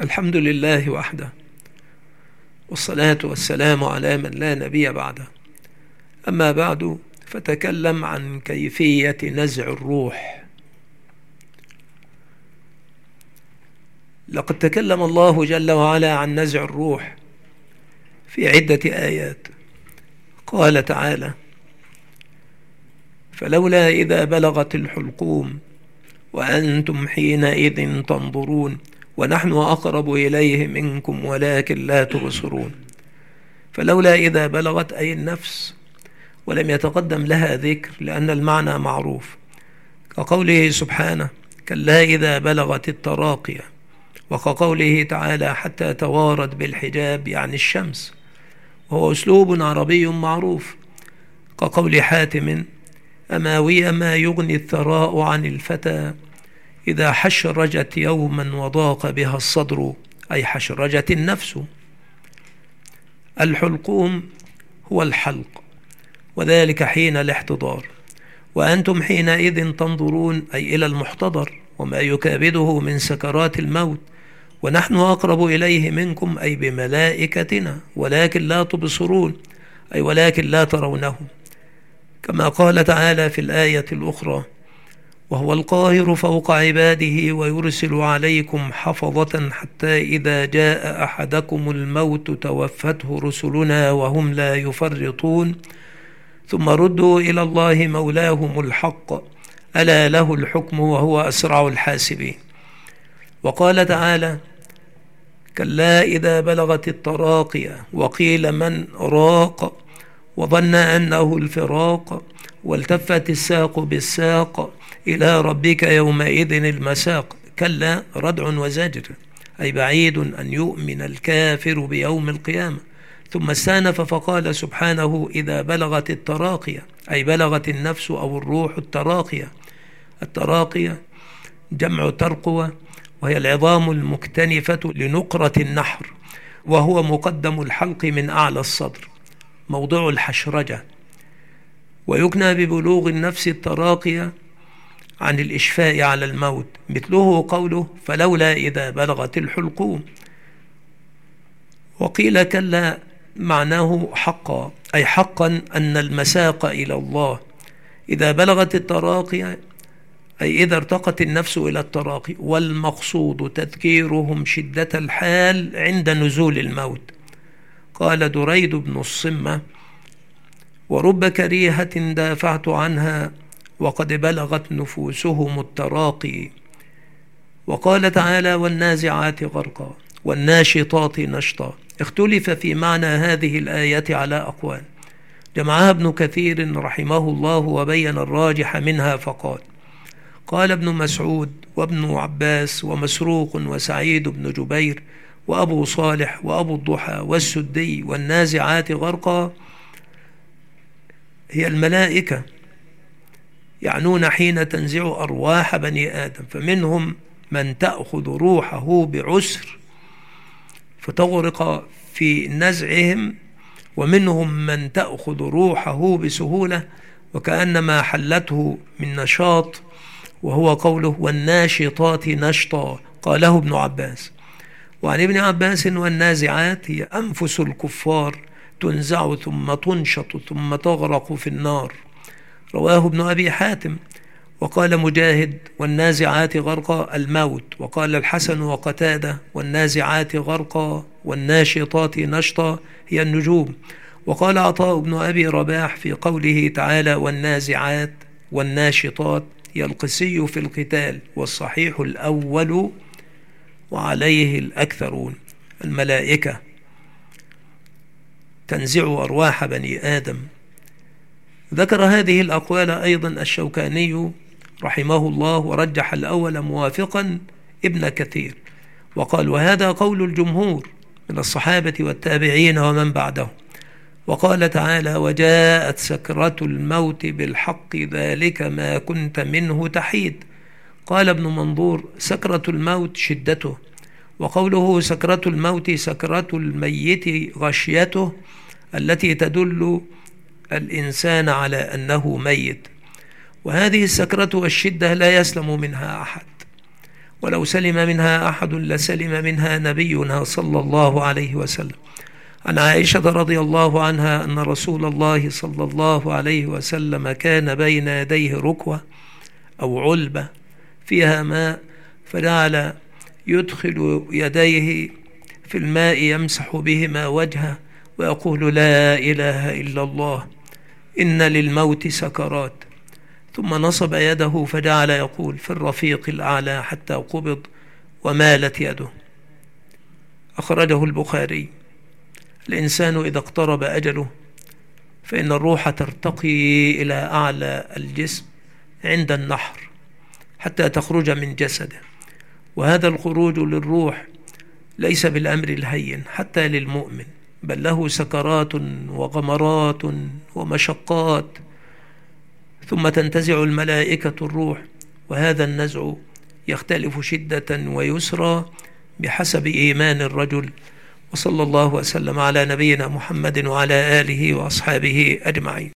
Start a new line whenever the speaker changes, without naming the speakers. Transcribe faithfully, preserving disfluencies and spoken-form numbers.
الحمد لله وحده، والصلاة والسلام على من لا نبي بعده. أما بعد، فتكلم عن كيفية نزع الروح. لقد تكلم الله جل وعلا عن نزع الروح في عدة آيات. قال تعالى: فلولا إذا بلغت الحلقوم وأنتم حينئذ تنظرون ونحن أقرب إليه منكم ولكن لا تبصرون. فلولا إذا بلغت أي النفس، ولم يتقدم لها ذكر لأن المعنى معروف، كقوله سبحانه: كلا إذا بلغت التراقية، وكقوله تعالى: حتى توارت بالحجاب، يعني الشمس، وهو أسلوب عربي معروف، كقول حاتم: أماوي ما يغني الثراء عن الفتى إذا حشرجت يوما وضاق بها الصدر، أي حشرجت النفس. الحلقوم هو الحلق، وذلك حين الاحتضار. وأنتم حينئذ تنظرون، أي إلى المحتضر وما يكابده من سكرات الموت. ونحن أقرب إليه منكم، أي بملائكتنا، ولكن لا تبصرون، أي ولكن لا ترونه. كما قال تعالى في الآية الأخرى: وهو القاهر فوق عباده ويرسل عليكم حفظة حتى إذا جاء أحدكم الموت توفته رسلنا وهم لا يفرطون ثم ردوا إلى الله مولاهم الحق ألا له الحكم وهو أسرع الحاسبين. وقال تعالى: كلا إذا بلغت التراقية وقيل من راق وظن أنه الفراق والتفت الساق بالساق إلى ربك يومئذ المساق. كلا ردع وزجر، أي بعيد أن يؤمن الكافر بيوم القيامة. ثم استأنف فقال سبحانه: إذا بلغت التراقية، أي بلغت النفس أو الروح التراقية. التراقية جمع ترقوة، وهي العظام المكتنفة لنقرة النحر، وهو مقدم الحلق من أعلى الصدر، موضع الحشرجة. ويكنى ببلوغ النفس التراقية عن الإشفاء على الموت، مثله قوله: فلولا إذا بلغت الحلقوم. وقيل كلا معناه حقا، أي حقا أن المساق إلى الله. إذا بلغت التراقي، أي إذا ارتقت النفس إلى التراقي، والمقصود تذكيرهم شدة الحال عند نزول الموت. قال دريد بن الصمة: ورب كريهة دافعت عنها وقد بلغت نفوسهم التراقي. وقال تعالى: والنازعات غرقا والناشطات نشطا. اختلف في معنى هذه الآية على أقوال، جمعها ابن كثير رحمه الله وبين الراجح منها فقال: قال ابن مسعود وابن عباس ومسروق وسعيد بن جبير وأبو صالح وأبو الضحى والسدي: والنازعات غرقا هي الملائكة، يعنون حين تنزع أرواح بني آدم، فمنهم من تأخذ روحه بعسر فتغرق في نزعهم، ومنهم من تأخذ روحه بسهولة وكأنما حلته من نشاط، وهو قوله: والناشطات نشطا. قاله ابن عباس. وعن ابن عباس: والنازعات هي أنفس الكفار تنزع ثم تنشط ثم تغرق في النار. رواه ابن أبي حاتم. وقال مجاهد: والنازعات غرقا الموت. وقال الحسن وقتادة: والنازعات غرقا والناشطات نشطا هي النجوم. وقال عطاء بن أبي رباح في قوله تعالى: والنازعات والناشطات هي القسي في القتال، والصحيح الأول وعليه الأكثرون. الملائكة تنزع أرواح بني آدم. ذكر هذه الأقوال أيضا الشوكاني رحمه الله، ورجح الأول موافقا ابن كثير، وقال: وهذا قول الجمهور من الصحابة والتابعين ومن بعدهم. وقال تعالى: وجاءت سكرة الموت بالحق ذلك ما كنت منه تحيد. قال ابن منظور: سكرة الموت شدته، وقوله سكرة الموت سكرة الميت غشيته، التي تدل الإنسان على أنه ميت. وهذه السكرة والشدة لا يسلم منها أحد، ولو سلم منها أحد لسلم منها نبينا صلى الله عليه وسلم. عن عائشة رضي الله عنها أن رسول الله صلى الله عليه وسلم كان بين يديه ركوة أو علبة فيها ماء، فجعل يدخل يديه في الماء يمسح بهما وجهه ويقول: لا إله إلا الله، إن للموت سكرات. ثم نصب يده فجعل يقول: في الرفيق الأعلى، حتى قبض ومالت يده. أخرجه البخاري. الإنسان إذا اقترب أجله فإن الروح ترتقي إلى أعلى الجسم عند النحر حتى تخرج من جسده، وهذا الخروج للروح ليس بالأمر الهين حتى للمؤمن، بل له سكرات وغمرات ومشقات، ثم تنتزع الملائكة الروح، وهذا النزع يختلف شدة ويسرى بحسب إيمان الرجل. وصلى الله وسلم على نبينا محمد وعلى آله وأصحابه أجمعين.